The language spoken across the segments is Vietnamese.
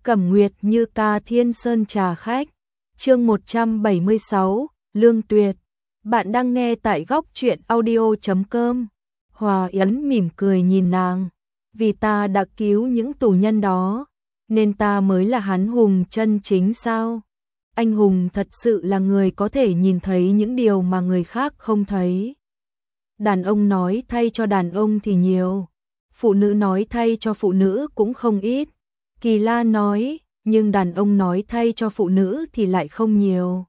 Cẩm Nguyệt Như ca Thiên Sơn trà khách. Chương 176, Lương Tuyệt. Bạn đang nghe tại góc truyện audio.com. Hòa Yến mỉm cười nhìn nàng, vì ta đã cứu những tù nhân đó, nên ta mới là hắn hùng chân chính sao? Anh hùng thật sự là người có thể nhìn thấy những điều mà người khác không thấy. Đàn ông nói thay cho đàn ông thì nhiều, phụ nữ nói thay cho phụ nữ cũng không ít. Kỳ La nói, nhưng đàn ông nói thay cho phụ nữ thì lại không nhiều.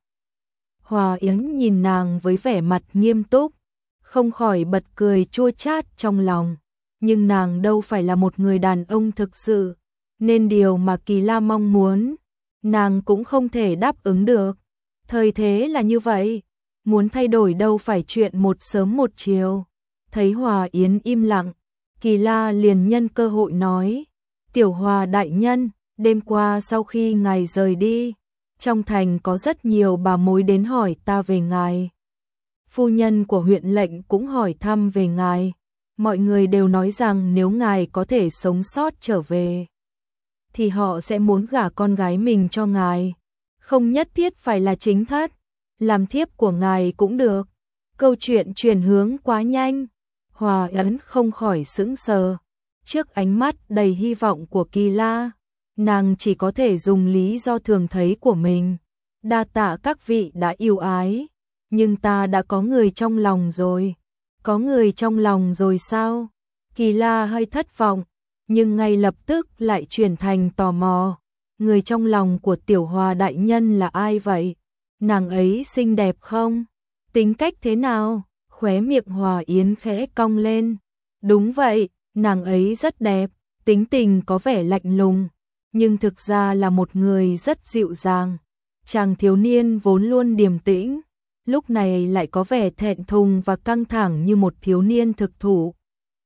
Hòa Yến nhìn nàng với vẻ mặt nghiêm túc, không khỏi bật cười chua chát trong lòng. Nhưng nàng đâu phải là một người đàn ông thực sự, nên điều mà Kỳ La mong muốn, nàng cũng không thể đáp ứng được. Thời thế là như vậy, muốn thay đổi đâu phải chuyện một sớm một chiều. Thấy Hòa Yến im lặng, Kỳ La liền nhân cơ hội nói, Tiểu Hòa đại nhân, đêm qua sau khi ngài rời đi, trong thành có rất nhiều bà mối đến hỏi ta về ngài. Phu nhân của huyện lệnh cũng hỏi thăm về ngài. Mọi người đều nói rằng nếu ngài có thể sống sót trở về, thì họ sẽ muốn gả con gái mình cho ngài. Không nhất thiết phải là chính thất, làm thiếp của ngài cũng được. Câu chuyện chuyển hướng quá nhanh, Hòa Yến không khỏi sững sờ. Trước ánh mắt đầy hy vọng của Kỳ La, nàng chỉ có thể dùng lý do thường thấy của mình. Đa tạ các vị đã yêu ái, nhưng ta đã có người trong lòng rồi. Có người trong lòng rồi sao? Kỳ La hơi thất vọng, nhưng ngay lập tức lại chuyển thành tò mò. Người trong lòng của Tiểu Hòa đại nhân là ai vậy? Nàng ấy xinh đẹp không? Tính cách thế nào? Khóe miệng Hòa Yến khẽ cong lên. Đúng vậy, nàng ấy rất đẹp, tính tình có vẻ lạnh lùng, nhưng thực ra là một người rất dịu dàng. Chàng thiếu niên vốn luôn điềm tĩnh, lúc này lại có vẻ thẹn thùng và căng thẳng như một thiếu niên thực thụ.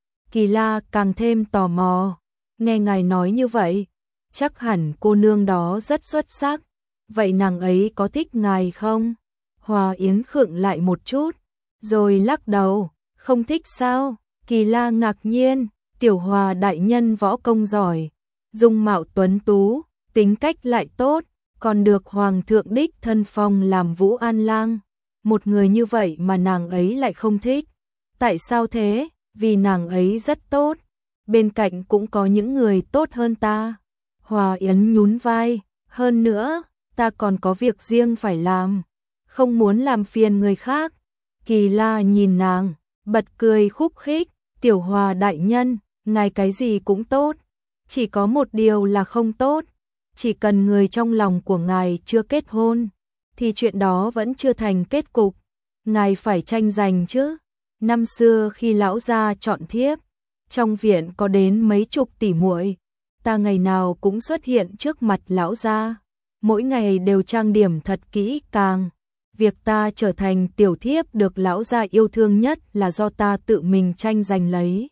Kỳ La càng thêm tò mò, nghe ngài nói như vậy, chắc hẳn cô nương đó rất xuất sắc, vậy nàng ấy có thích ngài không? Hòa Yến khựng lại một chút, rồi lắc đầu, không thích sao? Kỳ La ngạc nhiên, Tiểu Hòa đại nhân võ công giỏi, dung mạo tuấn tú, tính cách lại tốt, còn được Hoàng thượng đích thân phong làm Vũ An Lang. Một người như vậy mà nàng ấy lại không thích. Tại sao thế? Vì nàng ấy rất tốt. Bên cạnh cũng có những người tốt hơn ta. Hòa Yến nhún vai. Hơn nữa, ta còn có việc riêng phải làm. Không muốn làm phiền người khác. Kỳ La nhìn nàng, bật cười khúc khích. Tiểu Hòa đại nhân, ngài cái gì cũng tốt. Chỉ có một điều là không tốt. Chỉ cần người trong lòng của ngài chưa kết hôn, thì chuyện đó vẫn chưa thành kết cục. Ngài phải tranh giành chứ. Năm xưa khi lão gia chọn thiếp, trong viện có đến mấy chục tỷ muội, ta ngày nào cũng xuất hiện trước mặt lão gia, mỗi ngày đều trang điểm thật kỹ càng. Việc ta trở thành tiểu thiếp được lão gia yêu thương nhất là do ta tự mình tranh giành lấy.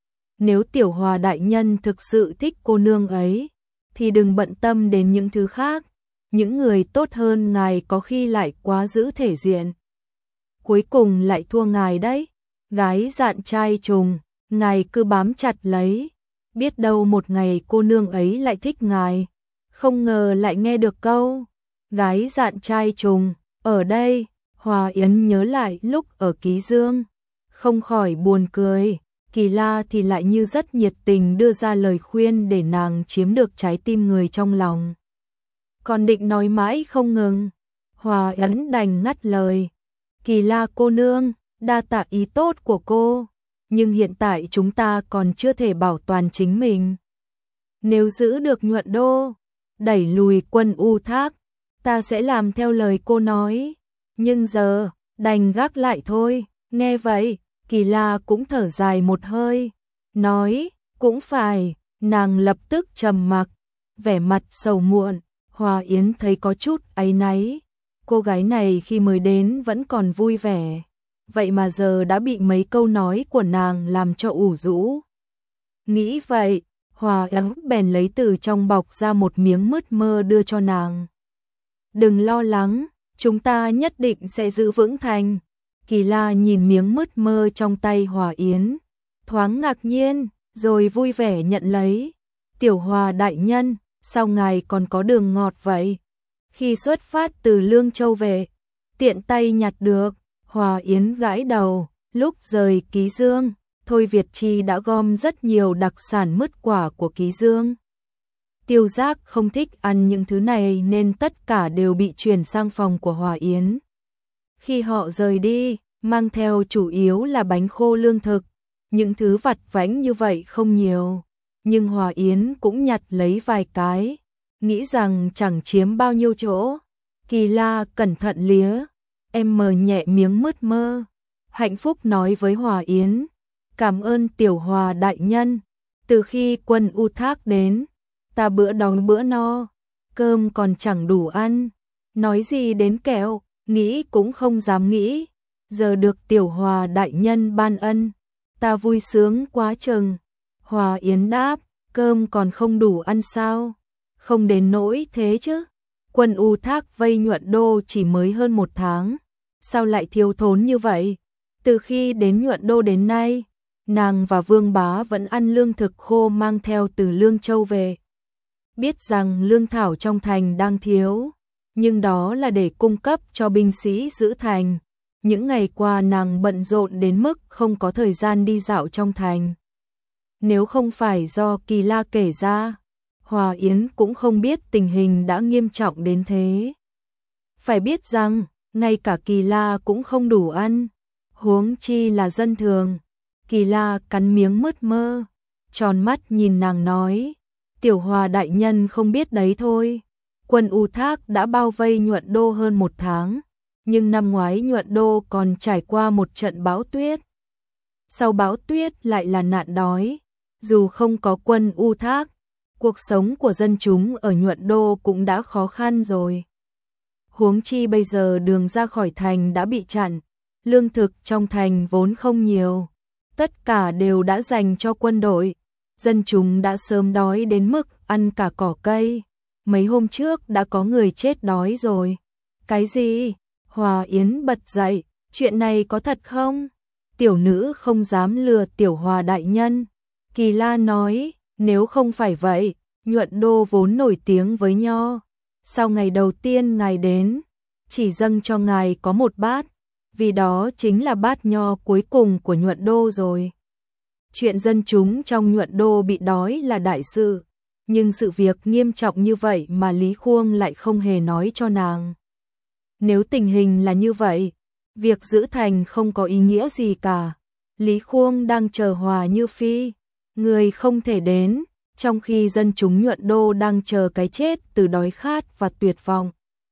Nếu Tiểu Hòa đại nhân thực sự thích cô nương ấy, thì đừng bận tâm đến những thứ khác. Những người tốt hơn ngài có khi lại quá giữ thể diện, cuối cùng lại thua ngài đấy. Gái dạn trai trùng, ngài cứ bám chặt lấy, biết đâu một ngày cô nương ấy lại thích ngài. Không ngờ lại nghe được câu gái dạn trai trùng ở đây. Hòa Yến nhớ lại lúc ở Ký Dương, không khỏi buồn cười. Kỳ La thì lại như rất nhiệt tình đưa ra lời khuyên để nàng chiếm được trái tim người trong lòng. Còn định nói mãi không ngừng, Hòa Yến đành ngắt lời. Kỳ La cô nương, đa tạ ý tốt của cô, nhưng hiện tại chúng ta còn chưa thể bảo toàn chính mình. Nếu giữ được Nhuận Đô, đẩy lùi quân U Thác, ta sẽ làm theo lời cô nói. Nhưng giờ, đành gác lại thôi. Nghe vậy, Kỳ La cũng thở dài một hơi, nói, cũng phải. Nàng lập tức trầm mặc, vẻ mặt sầu muộn. Hòa Yến thấy có chút áy náy. Cô gái này khi mới đến vẫn còn vui vẻ, vậy mà giờ đã bị mấy câu nói của nàng làm cho ủ rũ. Nghĩ vậy, Hòa Yến bèn lấy từ trong bọc ra một miếng mứt mơ đưa cho nàng. Đừng lo lắng, chúng ta nhất định sẽ giữ vững thành. Kỳ La nhìn miếng mứt mơ trong tay Hòa Yến, thoáng ngạc nhiên, rồi vui vẻ nhận lấy. Tiểu Hòa đại nhân, sao ngài còn có đường ngọt vậy? Khi xuất phát từ Lương Châu về, tiện tay nhặt được. Hòa Yến gãi đầu, lúc rời Ký Dương, Thôi Việt Chi đã gom rất nhiều đặc sản mứt quả của Ký Dương. Tiêu Giác không thích ăn những thứ này nên tất cả đều bị chuyển sang phòng của Hòa Yến. Khi họ rời đi, mang theo chủ yếu là bánh khô lương thực, những thứ vặt vãnh như vậy không nhiều, nhưng Hòa Yến cũng nhặt lấy vài cái, nghĩ rằng chẳng chiếm bao nhiêu chỗ. Kỳ La cẩn thận lía, em mờ nhẹ miếng mứt mơ, hạnh phúc nói với Hòa Yến, cảm ơn Tiểu Hòa đại nhân, từ khi Quân U Thác đến, ta bữa đói bữa no, cơm còn chẳng đủ ăn, nói gì đến kẹo, nghĩ cũng không dám nghĩ, giờ được Tiểu Hòa đại nhân ban ân, ta vui sướng quá chừng. Hòa Yến đáp, cơm còn không đủ ăn sao? Không đến nỗi thế chứ. Quân U Thác vây Nhuận Đô chỉ mới hơn 1 tháng, sao lại thiếu thốn như vậy? Từ khi đến Nhuận Đô đến nay, nàng và Vương Bá vẫn ăn lương thực khô mang theo từ Lương Châu về. Biết rằng lương thảo trong thành đang thiếu, nhưng đó là để cung cấp cho binh sĩ giữ thành. Những ngày qua nàng bận rộn đến mức không có thời gian đi dạo trong thành. Nếu không phải do Kỳ La kể ra, Hòa Yến cũng không biết tình hình đã nghiêm trọng đến thế. Phải biết rằng, ngay cả Kỳ La cũng không đủ ăn, huống chi là dân thường. Kỳ La cắn miếng mứt mơ, tròn mắt nhìn nàng nói, Tiểu Hòa đại nhân không biết đấy thôi. Quân U Thác đã bao vây Nhuận Đô hơn 1 tháng, nhưng năm ngoái Nhuận Đô còn trải qua một trận bão tuyết. Sau bão tuyết lại là nạn đói, dù không có Quân U Thác, cuộc sống của dân chúng ở Nhuận Đô cũng đã khó khăn rồi. Huống chi bây giờ đường ra khỏi thành đã bị chặn, lương thực trong thành vốn không nhiều, tất cả đều đã dành cho quân đội, dân chúng đã sớm đói đến mức ăn cả cỏ cây, mấy hôm trước đã có người chết đói rồi. Cái gì? Hòa Yến bật dậy, chuyện này có thật không? Tiểu nữ không dám lừa Tiểu Hòa đại nhân. Kỳ La nói, nếu không phải vậy, Nhuận Đô vốn nổi tiếng với nho. Sau ngày đầu tiên ngài đến, chỉ dâng cho ngài có 1 bát, vì đó chính là bát nho cuối cùng của Nhuận Đô rồi. Chuyện dân chúng trong Nhuận Đô bị đói là đại sự, nhưng sự việc nghiêm trọng như vậy mà Lý Khuông lại không hề nói cho nàng. Nếu tình hình là như vậy, việc giữ thành không có ý nghĩa gì cả. Lý Khuông đang chờ Hòa Như Phi, người không thể đến, trong khi dân chúng Nhuận Đô đang chờ cái chết từ đói khát và tuyệt vọng.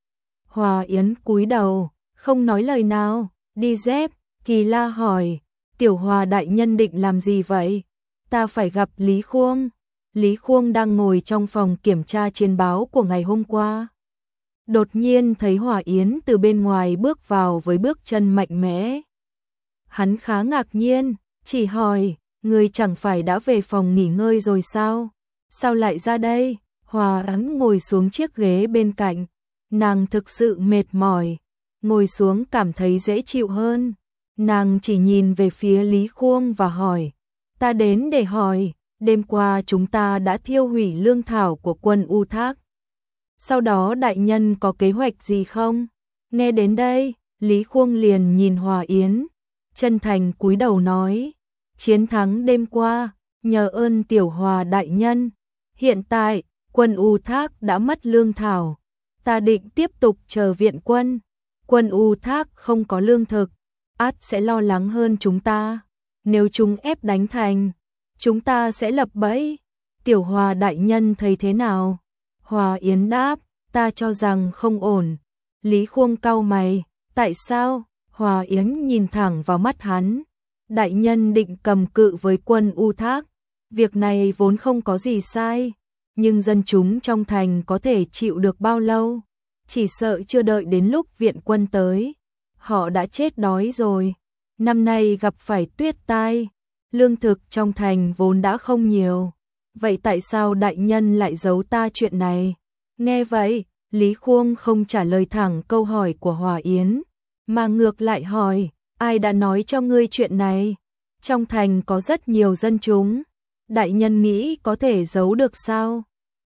Hòa Yến cúi đầu, không nói lời nào, đi dép. Kỳ La hỏi, Tiểu Hòa đại nhân định làm gì vậy? Ta phải gặp Lý Khuông. Lý Khuông đang ngồi trong phòng kiểm tra chiến báo của ngày hôm qua. Đột nhiên thấy Hòa Yến từ bên ngoài bước vào với bước chân mạnh mẽ. Hắn khá ngạc nhiên, chỉ hỏi, người chẳng phải đã về phòng nghỉ ngơi rồi sao? Sao lại ra đây? Hòa Yến ngồi xuống chiếc ghế bên cạnh. Nàng thực sự mệt mỏi, ngồi xuống cảm thấy dễ chịu hơn. Nàng chỉ nhìn về phía Lý Khuông và hỏi, ta đến để hỏi, đêm qua chúng ta đã thiêu hủy lương thảo của Quân U Thác. Sau đó đại nhân có kế hoạch gì không? Nghe đến đây, Lý Khuông liền nhìn Hòa Yến, chân thành cúi đầu nói, chiến thắng đêm qua, nhờ ơn Tiểu Hòa đại nhân. Hiện tại, Quân U Thác đã mất lương thảo, ta định tiếp tục chờ viện quân. Quân U Thác không có lương thực, ắt sẽ lo lắng hơn chúng ta. Nếu chúng ép đánh thành, chúng ta sẽ lập bẫy. Tiểu Hòa đại nhân thấy thế nào? Hòa Yến đáp, ta cho rằng không ổn. Lý Khuông cau mày, tại sao? Hòa Yến nhìn thẳng vào mắt hắn. Đại nhân định cầm cự với Quân U Thác. Việc này vốn không có gì sai, nhưng dân chúng trong thành có thể chịu được bao lâu? Chỉ sợ chưa đợi đến lúc viện quân tới, họ đã chết đói rồi. Năm nay gặp phải tuyết tai, lương thực trong thành vốn đã không nhiều. Vậy tại sao đại nhân lại giấu ta chuyện này? Nghe vậy, Lý Khuông không trả lời thẳng câu hỏi của Hòa Yến, mà ngược lại hỏi, ai đã nói cho ngươi chuyện này? Trong thành có rất nhiều dân chúng, đại nhân nghĩ có thể giấu được sao?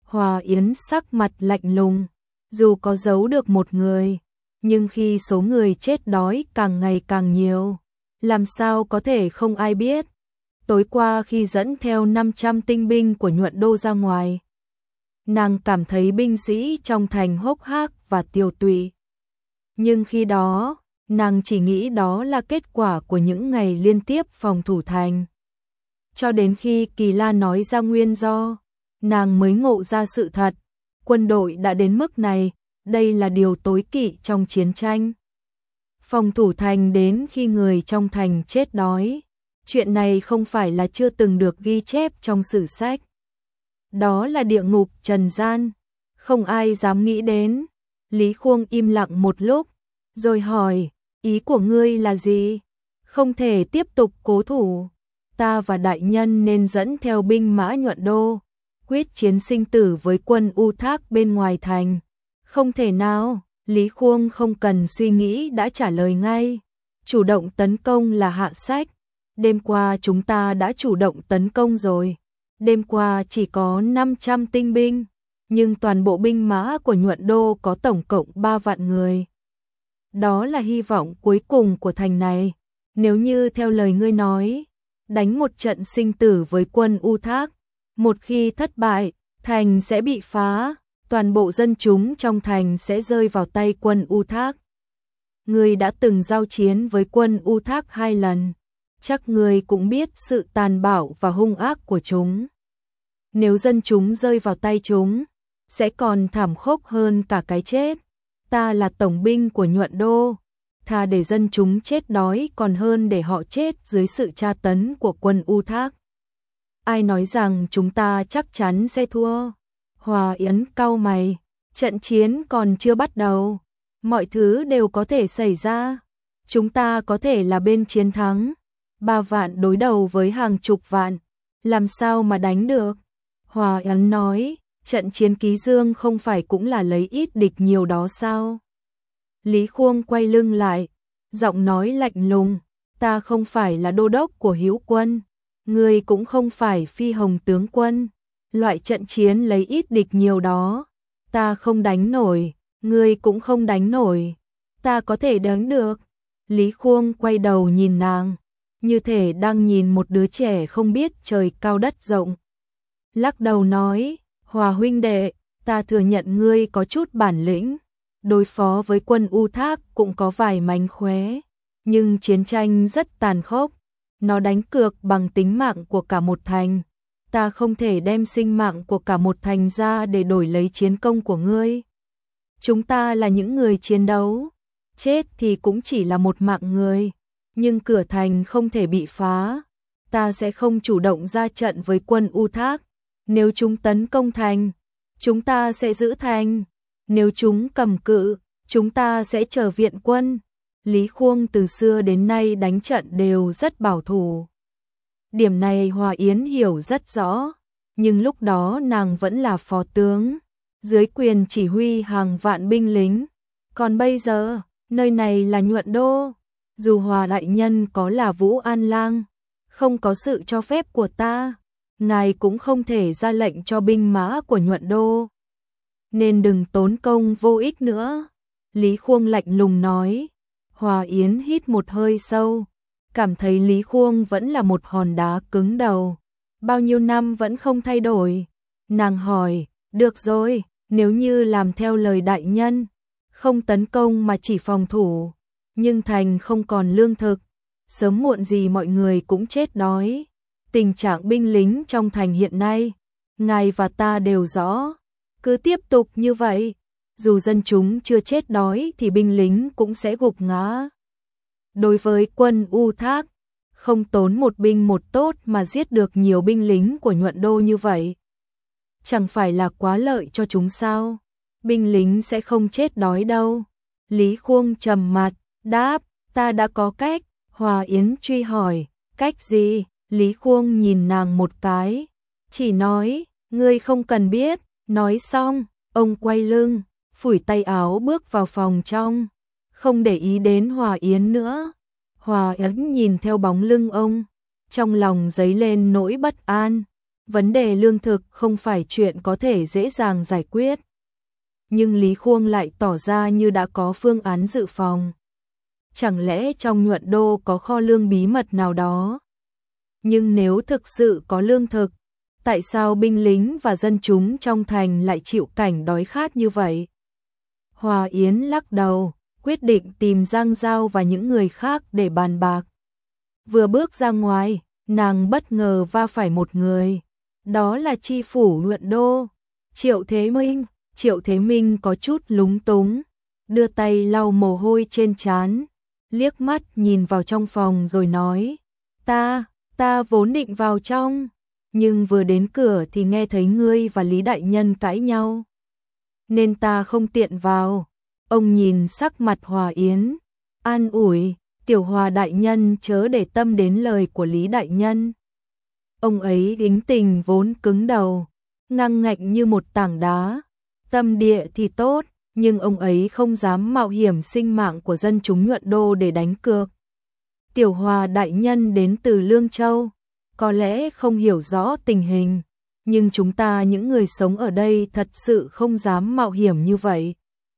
Hòa Yến sắc mặt lạnh lùng, dù có giấu được một người, nhưng khi số người chết đói càng ngày càng nhiều, làm sao có thể không ai biết. Tối qua khi dẫn theo 500 tinh binh của Nhuận Đô ra ngoài, nàng cảm thấy binh sĩ trong thành hốc hác và tiều tụy. Nhưng khi đó, nàng chỉ nghĩ đó là kết quả của những ngày liên tiếp phòng thủ thành. Cho đến khi Kỳ La nói ra nguyên do, nàng mới ngộ ra sự thật, quân đội đã đến mức này, đây là điều tối kỵ trong chiến tranh. Phòng thủ thành đến khi người trong thành chết đói, chuyện này không phải là chưa từng được ghi chép trong sử sách. Đó là địa ngục trần gian, không ai dám nghĩ đến. Lý Khuông im lặng một lúc, rồi hỏi, ý của ngươi là gì? Không thể tiếp tục cố thủ, ta và đại nhân nên dẫn theo binh mã Nhuận Đô, quyết chiến sinh tử với quân U Thác bên ngoài thành. Không thể nào, Lý Khuông không cần suy nghĩ đã trả lời ngay. Chủ động tấn công là hạ sách. Đêm qua chúng ta đã chủ động tấn công rồi. Đêm qua chỉ có 500 tinh binh, nhưng toàn bộ binh mã của Nhuận Đô có tổng cộng 3 vạn người. Đó là hy vọng cuối cùng của thành này. Nếu như theo lời ngươi nói, đánh một trận sinh tử với quân U Thác, một khi thất bại, thành sẽ bị phá, toàn bộ dân chúng trong thành sẽ rơi vào tay quân U Thác. Ngươi đã từng giao chiến với quân U Thác 2 lần, chắc ngươi cũng biết sự tàn bạo và hung ác của chúng. Nếu dân chúng rơi vào tay chúng, sẽ còn thảm khốc hơn cả cái chết. Ta là tổng binh của Nhuận Đô, thà để dân chúng chết đói còn hơn để họ chết dưới sự tra tấn của quân U Thác. Ai nói rằng chúng ta chắc chắn sẽ thua? Hòa Yến cau mày, trận chiến còn chưa bắt đầu, mọi thứ đều có thể xảy ra. Chúng ta có thể là bên chiến thắng, 3 vạn đối đầu với hàng chục vạn, làm sao mà đánh được? Hòa Yến nói, trận chiến Ký Dương không phải cũng là lấy ít địch nhiều đó sao? Lý Khuông quay lưng lại, giọng nói lạnh lùng, ta không phải là đô đốc của Hữu quân, ngươi cũng không phải Phi Hồng tướng quân. Loại trận chiến lấy ít địch nhiều đó, ta không đánh nổi, ngươi cũng không đánh nổi, ta có thể đánh được. Lý Khuông quay đầu nhìn nàng, như thể đang nhìn một đứa trẻ không biết trời cao đất rộng. Lắc đầu nói, Hòa huynh đệ, ta thừa nhận ngươi có chút bản lĩnh, đối phó với quân U Thác cũng có vài mánh khóe, nhưng chiến tranh rất tàn khốc, nó đánh cược bằng tính mạng của cả một thành. Ta không thể đem sinh mạng của cả một thành ra để đổi lấy chiến công của ngươi. Chúng ta là những người chiến đấu, chết thì cũng chỉ là một mạng người, nhưng cửa thành không thể bị phá. Ta sẽ không chủ động ra trận với quân U Thác. Nếu chúng tấn công thành, chúng ta sẽ giữ thành. Nếu chúng cầm cự, chúng ta sẽ chờ viện quân. Lý Khuông từ xưa đến nay đánh trận đều rất bảo thủ. Điểm này Hòa Yến hiểu rất rõ, nhưng lúc đó nàng vẫn là phó tướng, dưới quyền chỉ huy hàng vạn binh lính. Còn bây giờ, nơi này là Nhuận Đô, dù Hòa đại nhân có là Vũ An Lang, không có sự cho phép của ta, ngài cũng không thể ra lệnh cho binh mã của Nhuận Đô. Nên đừng tốn công vô ích nữa. Lý Khuông lạnh lùng nói. Hòa Yến hít một hơi sâu, cảm thấy Lý Khuông vẫn là một hòn đá cứng đầu, bao nhiêu năm vẫn không thay đổi. Nàng hỏi, được rồi, nếu như làm theo lời đại nhân, không tấn công mà chỉ phòng thủ, nhưng thành không còn lương thực, sớm muộn gì mọi người cũng chết đói. Tình trạng binh lính trong thành hiện nay, ngài và ta đều rõ, cứ tiếp tục như vậy, dù dân chúng chưa chết đói thì binh lính cũng sẽ gục ngã. Đối với quân U Thác, không tốn một binh một tốt mà giết được nhiều binh lính của Nhuận Đô như vậy, chẳng phải là quá lợi cho chúng sao? Binh lính sẽ không chết đói đâu. Lý Khuông trầm mặt, đáp, ta đã có cách. Hòa Yến truy hỏi, cách gì? Lý Khuông nhìn nàng một cái, chỉ nói, ngươi không cần biết. Nói xong, ông quay lưng, phủi tay áo bước vào phòng trong, không để ý đến Hòa Yến nữa. Hòa Yến nhìn theo bóng lưng ông, trong lòng dấy lên nỗi bất an. vấn đề lương thực không phải chuyện có thể dễ dàng giải quyết. Nhưng Lý Khuông lại tỏ ra như đã có phương án dự phòng. Chẳng lẽ trong Nhuận Đô có kho lương bí mật nào đó? Nhưng nếu thực sự có lương thực, tại sao binh lính và dân chúng trong thành lại chịu cảnh đói khát như vậy? Hòa Yến lắc đầu, quyết định tìm Giang Giao và những người khác để bàn bạc. Vừa bước ra ngoài, nàng bất ngờ va phải một người. Đó là tri phủ Nhuận Đô, Triệu Thế Minh. Triệu Thế Minh có chút lúng túng, đưa tay lau mồ hôi trên trán, liếc mắt nhìn vào trong phòng rồi nói, ta vốn định vào trong, nhưng vừa đến cửa thì nghe thấy ngươi và Lý Đại Nhân cãi nhau, nên ta không tiện vào. Ông nhìn sắc mặt Hòa Yến, an ủi, Tiểu Hòa Đại Nhân chớ để tâm đến lời của Lý Đại Nhân. Ông ấy tính tình vốn cứng đầu, ngang ngạnh như một tảng đá. Tâm địa thì tốt, nhưng ông ấy không dám mạo hiểm sinh mạng của dân chúng Nhuận Đô để đánh cược. Tiểu Hòa Đại Nhân đến từ Lương Châu, có lẽ không hiểu rõ tình hình, nhưng chúng ta những người sống ở đây thật sự không dám mạo hiểm như vậy.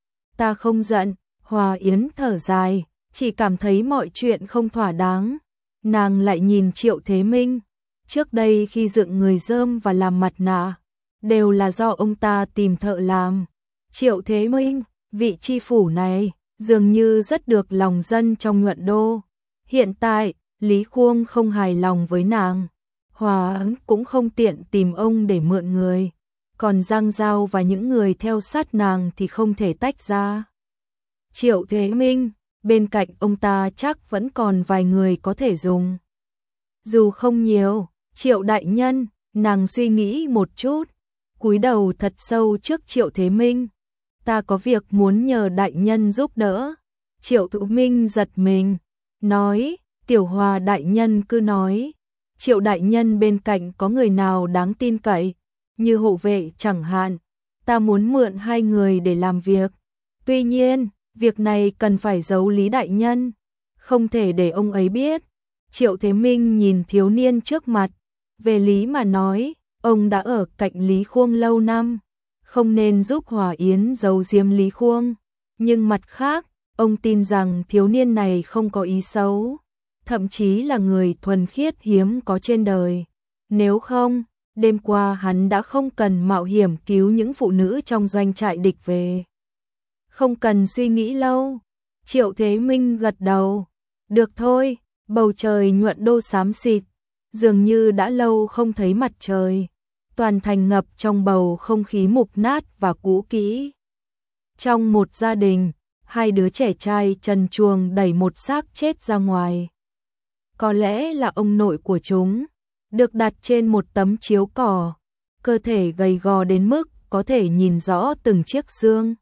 Ta không giận, Hòa Yến thở dài, chỉ cảm thấy mọi chuyện không thỏa đáng. Nàng lại nhìn Triệu Thế Minh, trước đây khi dựng người rơm và làm mặt nạ, đều là do ông ta tìm thợ làm. Triệu Thế Minh, vị tri phủ này, dường như rất được lòng dân trong Nhuận Đô. Hiện tại, Lý Khuông không hài lòng với nàng. Hòa Ấn cũng không tiện tìm ông để mượn người. Còn Giang Giao và những người theo sát nàng thì không thể tách ra. Triệu Thế Minh, bên cạnh ông ta chắc vẫn còn vài người có thể dùng. Dù không nhiều, Triệu Đại Nhân, nàng suy nghĩ một chút, cúi đầu thật sâu trước Triệu Thế Minh. Ta có việc muốn nhờ Đại Nhân giúp đỡ. Triệu Thế Minh giật mình, nói, Tiểu Hòa Đại Nhân cứ nói. Triệu Đại Nhân bên cạnh có người nào đáng tin cậy, như hộ vệ chẳng hạn. Ta muốn mượn 2 người để làm việc. Tuy nhiên, việc này cần phải giấu Lý Đại Nhân, không thể để ông ấy biết. Triệu Thế Minh nhìn thiếu niên trước mặt, về lý mà nói, ông đã ở cạnh Lý Khuông lâu năm, không nên giúp Hòa Yến giấu giếm Lý Khuông. Nhưng mặt khác, ông tin rằng thiếu niên này không có ý xấu, thậm chí là người thuần khiết hiếm có trên đời. Nếu không, đêm qua hắn đã không cần mạo hiểm cứu những phụ nữ trong doanh trại địch về. Không cần suy nghĩ lâu. Triệu Thế Minh gật đầu. Được thôi, bầu trời Nhuận Đô xám xịt, dường như đã lâu không thấy mặt trời. Toàn thành ngập trong bầu không khí mục nát và cũ kỹ. Trong một gia đình, 2 đứa trẻ trai trần truồng đẩy một xác chết ra ngoài. Có lẽ là ông nội của chúng, được đặt trên một tấm chiếu cỏ, cơ thể gầy gò đến mức có thể nhìn rõ từng chiếc xương.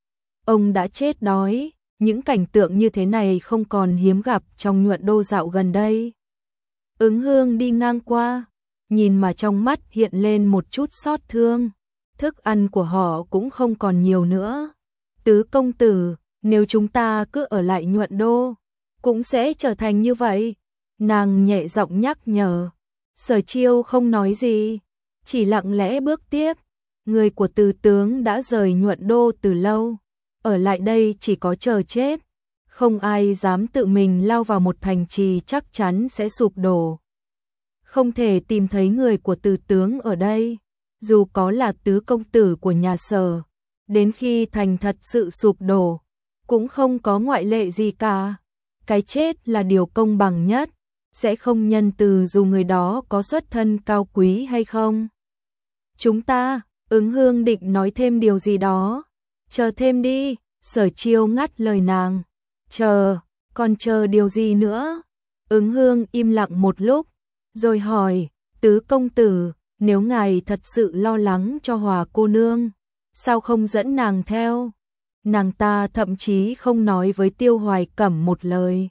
Ông đã chết đói, những cảnh tượng như thế này không còn hiếm gặp trong Nhuận Đô dạo gần đây. Ứng Hương đi ngang qua, nhìn mà trong mắt hiện lên một chút xót thương. Thức ăn của họ cũng không còn nhiều nữa. Tứ công tử, nếu chúng ta cứ ở lại Nhuận Đô, cũng sẽ trở thành như vậy. Nàng nhẹ giọng nhắc nhở. Sở Chiêu không nói gì, chỉ lặng lẽ bước tiếp. Người của Từ tướng đã rời Nhuận Đô từ lâu, ở lại đây chỉ có chờ chết. Không ai dám tự mình lao vào một thành trì chắc chắn sẽ sụp đổ. Không thể tìm thấy người của Từ tướng ở đây, dù có là tứ công tử của nhà Sở, đến khi thành thật sự sụp đổ, cũng không có ngoại lệ gì cả. Cái chết là điều công bằng nhất, sẽ không nhân từ dù người đó có xuất thân cao quý hay không. Chúng ta, Ứng Hương định nói thêm điều gì đó. Chờ thêm đi, Sở Chiêu ngắt lời nàng. Chờ, còn chờ điều gì nữa? Ứng Hương im lặng một lúc, rồi hỏi, tứ công tử, nếu ngài thật sự lo lắng cho Hòa cô nương, sao không dẫn nàng theo? Nàng ta thậm chí không nói với Tiêu Hoài Cẩm một lời.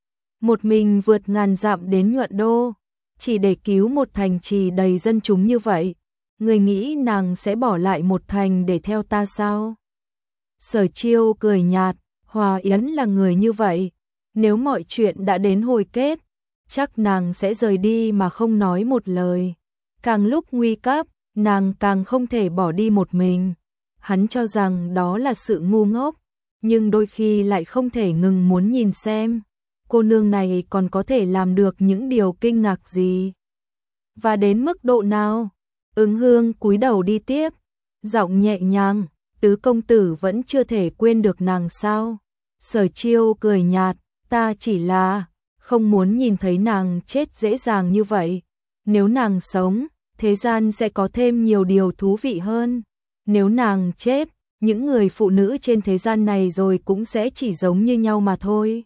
Một mình vượt ngàn dặm đến Nhuận Đô, chỉ để cứu một thành trì đầy dân chúng như vậy. Người nghĩ nàng sẽ bỏ lại một thành để theo ta sao? Sở Chiêu cười nhạt, Hòa Yến là người như vậy. Nếu mọi chuyện đã đến hồi kết, chắc nàng sẽ rời đi mà không nói một lời. Càng lúc nguy cấp, nàng càng không thể bỏ đi một mình. Hắn cho rằng đó là sự ngu ngốc, nhưng đôi khi lại không thể ngừng muốn nhìn xem cô nương này còn có thể làm được những điều kinh ngạc gì. Và đến mức độ nào? Ứng Hương cúi đầu đi tiếp, giọng nhẹ nhàng, tứ công tử vẫn chưa thể quên được nàng sao? Sở Chiêu cười nhạt, ta chỉ là không muốn nhìn thấy nàng chết dễ dàng như vậy. Nếu nàng sống, thế gian sẽ có thêm nhiều điều thú vị hơn. Nếu nàng chết, những người phụ nữ trên thế gian này rồi cũng sẽ chỉ giống như nhau mà thôi.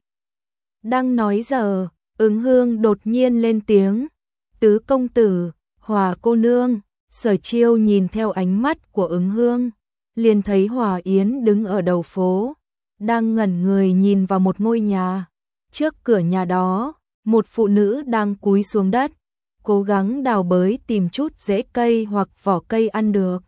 Đang nói giờ, Ứng Hương đột nhiên lên tiếng, tứ công tử, Hòa cô nương. Sở Chiêu nhìn theo ánh mắt của Ứng Hương, liền thấy Hòa Yến đứng ở đầu phố, đang ngẩn người nhìn vào một ngôi nhà. Trước cửa nhà đó, một phụ nữ đang cúi xuống đất, cố gắng đào bới tìm chút rễ cây hoặc vỏ cây ăn được.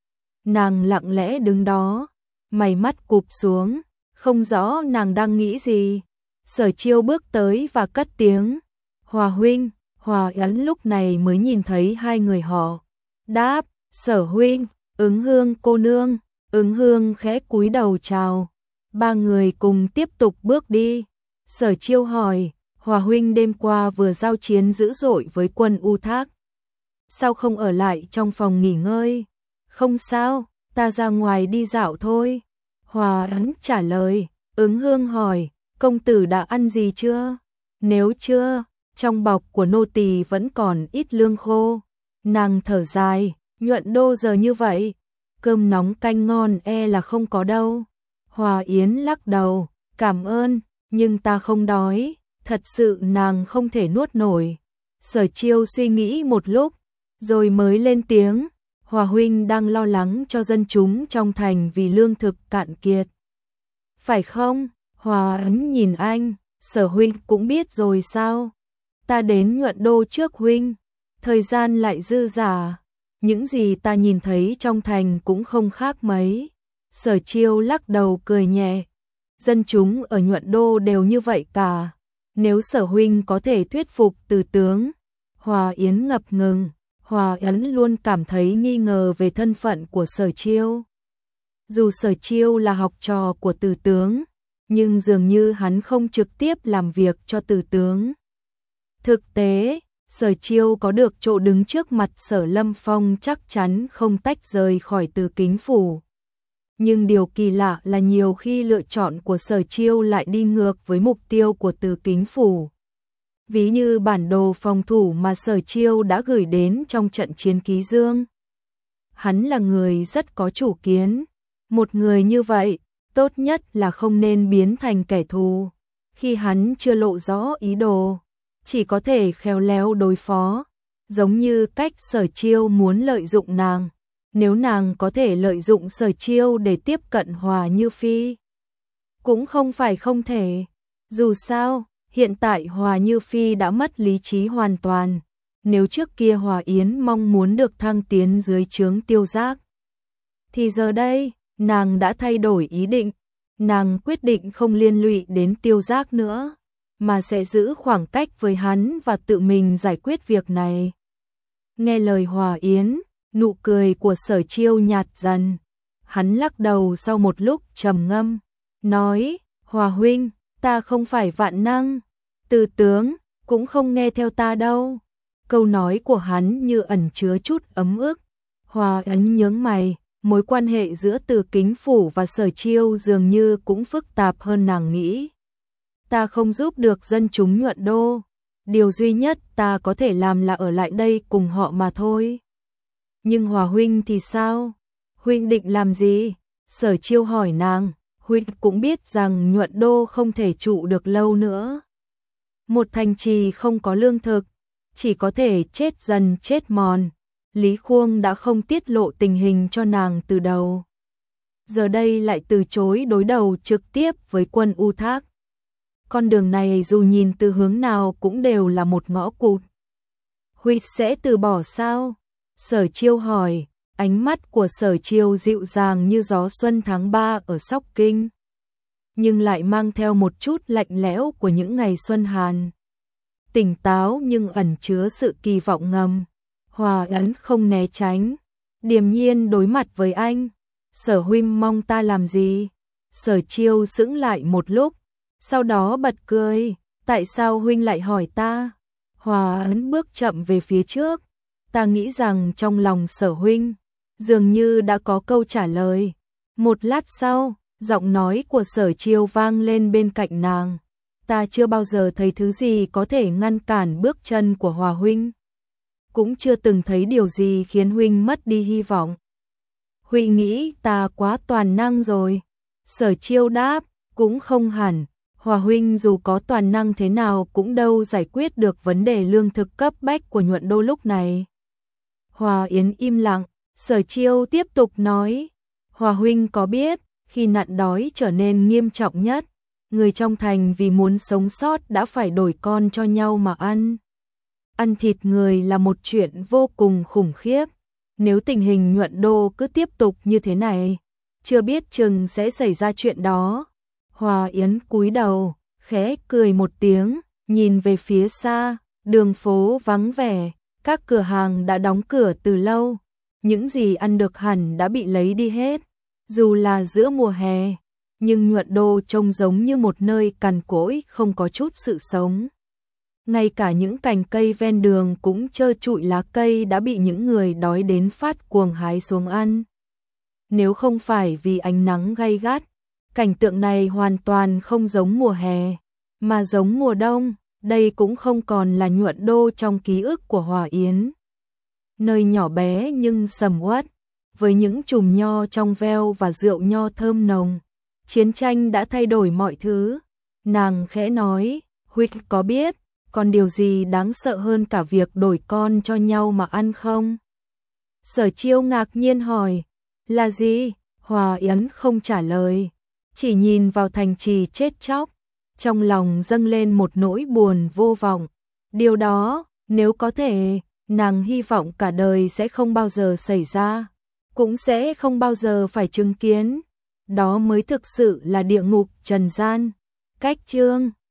Nàng lặng lẽ đứng đó, mày mắt cụp xuống, không rõ nàng đang nghĩ gì. Sở Chiêu bước tới và cất tiếng, Hòa huynh. Hòa Yến lúc này mới nhìn thấy hai người họ. Đáp, Sở huynh, Ứng Hương cô nương. Ứng Hương khẽ cúi đầu chào. Ba người cùng tiếp tục bước đi. Sở Chiêu hỏi, Hòa huynh đêm qua vừa giao chiến dữ dội với quân U Thác, sao không ở lại trong phòng nghỉ ngơi? Không sao, ta ra ngoài đi dạo thôi. Hòa Yến trả lời. Ứng Hương hỏi, công tử đã ăn gì chưa? Nếu chưa, trong bọc của nô tỳ vẫn còn ít lương khô. Nàng thở dài, Nhuận Đô giờ như vậy, cơm nóng canh ngon e là không có đâu. Hòa Yến lắc đầu, cảm ơn, nhưng ta không đói, thật sự nàng không thể nuốt nổi. Sở Chiêu suy nghĩ một lúc, rồi mới lên tiếng, Hòa huynh đang lo lắng cho dân chúng trong thành vì lương thực cạn kiệt. Phải không? Hòa Yến nhìn anh, Sở huynh cũng biết rồi sao? Ta đến Nhuận Đô trước huynh, thời gian lại dư dả, những gì ta nhìn thấy trong thành cũng không khác mấy. Sở Chiêu lắc đầu cười nhẹ, dân chúng ở Nhuận Đô đều như vậy cả. Nếu Sở huynh có thể thuyết phục Từ tướng. Hòa Yến ngập ngừng, Hòa Yến luôn cảm thấy nghi ngờ về thân phận của Sở Chiêu. Dù Sở Chiêu là học trò của Từ tướng, nhưng dường như hắn không trực tiếp làm việc cho Từ tướng. Thực tế, Sở Chiêu có được chỗ đứng trước mặt Sở Lâm Phong chắc chắn không tách rời khỏi Từ Kính phủ. Nhưng điều kỳ lạ là nhiều khi lựa chọn của Sở Chiêu lại đi ngược với mục tiêu của Từ Kính phủ. Ví như bản đồ phòng thủ mà Sở Chiêu đã gửi đến trong trận chiến Ký Dương. Hắn là người rất có chủ kiến, một người như vậy, tốt nhất là không nên biến thành kẻ thù. Khi hắn chưa lộ rõ ý đồ, chỉ có thể khéo léo đối phó, giống như cách Sở Chiêu muốn lợi dụng nàng. Nếu nàng có thể lợi dụng Sở Chiêu để tiếp cận Hòa Như Phi, cũng không phải không thể. Dù sao, hiện tại Hòa Như Phi đã mất lý trí hoàn toàn. Nếu trước kia Hòa Yến mong muốn được thăng tiến dưới trướng Tiêu Giác, thì giờ đây, nàng đã thay đổi ý định. Nàng quyết định không liên lụy đến Tiêu Giác nữa, mà sẽ giữ khoảng cách với hắn và tự mình giải quyết việc này. Nghe lời Hòa Yến, nụ cười của Sở Chiêu nhạt dần. Hắn lắc đầu sau một lúc trầm ngâm, nói, Hòa huynh, ta không phải vạn năng, Từ tướng cũng không nghe theo ta đâu. Câu nói của hắn như ẩn chứa chút ấm ức. Hòa Yến nhướng mày, mối quan hệ giữa Từ Kính phủ và Sở Chiêu dường như cũng phức tạp hơn nàng nghĩ. Ta không giúp được dân chúng Nhuận Đô, điều duy nhất ta có thể làm là ở lại đây cùng họ mà thôi. Nhưng Hòa huynh thì sao? Huynh định làm gì? Sở Chiêu hỏi nàng. Huynh cũng biết rằng Nhuận Đô không thể trụ được lâu nữa. Một thành trì không có lương thực, chỉ có thể chết dần chết mòn. Lý Khuông đã không tiết lộ tình hình cho nàng từ đầu. Giờ đây lại từ chối đối đầu trực tiếp với quân U Thác. Con đường này dù nhìn từ hướng nào cũng đều là một ngõ cụt. Huynh sẽ từ bỏ sao? Sở Chiêu hỏi, ánh mắt của Sở Chiêu dịu dàng như gió xuân tháng 3 ở Sóc Kinh, nhưng lại mang theo một chút lạnh lẽo của những ngày xuân hàn. Tỉnh táo nhưng ẩn chứa sự kỳ vọng ngầm. Hòa Ấn không né tránh, điềm nhiên đối mặt với anh. Sở huynh mong ta làm gì? Sở Chiêu sững lại một lúc, sau đó bật cười, tại sao huynh lại hỏi ta? Hòa Ấn bước chậm về phía trước, ta nghĩ rằng trong lòng Sở huynh dường như đã có câu trả lời. Một lát sau, giọng nói của Sở Chiêu vang lên bên cạnh nàng, ta chưa bao giờ thấy thứ gì có thể ngăn cản bước chân của Hòa huynh, cũng chưa từng thấy điều gì khiến huynh mất đi hy vọng. Huynh nghĩ ta quá toàn năng rồi. Sở Chiêu đáp, cũng không hẳn, Hòa huynh dù có toàn năng thế nào cũng đâu giải quyết được vấn đề lương thực cấp bách của Nhuận Đô lúc này. Hòa Yến im lặng, Sở Chiêu tiếp tục nói, Hòa huynh có biết, khi nạn đói trở nên nghiêm trọng nhất, người trong thành vì muốn sống sót đã phải đổi con cho nhau mà ăn. Ăn thịt người là một chuyện vô cùng khủng khiếp. Nếu tình hình Nhuận Đô cứ tiếp tục như thế này, chưa biết chừng sẽ xảy ra chuyện đó. Hòa Yến cúi đầu, khẽ cười một tiếng, nhìn về phía xa, đường phố vắng vẻ, các cửa hàng đã đóng cửa từ lâu, những gì ăn được hẳn đã bị lấy đi hết. Dù là giữa mùa hè, nhưng Nhuận Đô trông giống như một nơi cằn cỗi không có chút sự sống. Ngay cả những cành cây ven đường cũng trơ trụi lá cây đã bị những người đói đến phát cuồng hái xuống ăn. Nếu không phải vì ánh nắng gay gắt, cảnh tượng này hoàn toàn không giống mùa hè, mà giống mùa đông. Đây cũng không còn là Nhuận Đô trong ký ức của Hòa Yến. Nơi nhỏ bé nhưng sầm uất, với những chùm nho trong veo và rượu nho thơm nồng. Chiến tranh đã thay đổi mọi thứ. Nàng khẽ nói, huynh có biết, còn điều gì đáng sợ hơn cả việc đổi con cho nhau mà ăn không? Sở Chiêu ngạc nhiên hỏi, là gì? Hòa Yến không trả lời, chỉ nhìn vào thành trì chết chóc. Trong lòng dâng lên một nỗi buồn vô vọng. Điều đó, nếu có thể, nàng hy vọng cả đời sẽ không bao giờ xảy ra, cũng sẽ không bao giờ phải chứng kiến. Đó mới thực sự là địa ngục trần gian. Cách chương